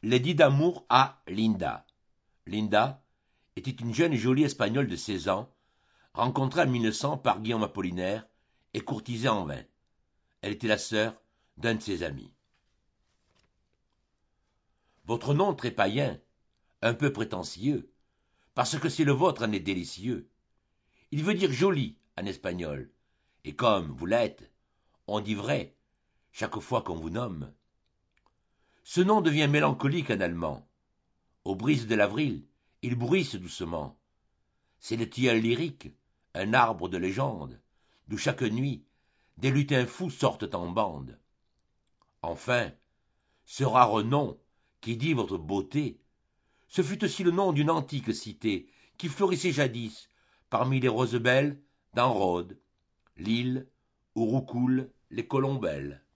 Lady d'amour à Linda. Linda était une jeune et jolie Espagnole de 16 ans, rencontrée en 1900 par Guillaume Apollinaire et courtisée en vain. Elle était la sœur d'un de ses amis. Votre nom très païen, un peu prétentieux, parce que c'est le vôtre en est délicieux. Il veut dire joli en espagnol, et comme vous l'êtes, on dit vrai chaque fois qu'on vous nomme. Ce nom devient mélancolique en allemand. Aux brises de l'avril, il bruisse doucement. C'est le tilleul lyrique, un arbre de légende, d'où chaque nuit, des lutins fous sortent en bande. Enfin, ce rare nom qui dit votre beauté, ce fut aussi le nom d'une antique cité qui florissait jadis parmi les roses belles dans Rhodes, l'île où roucoulent les colombelles.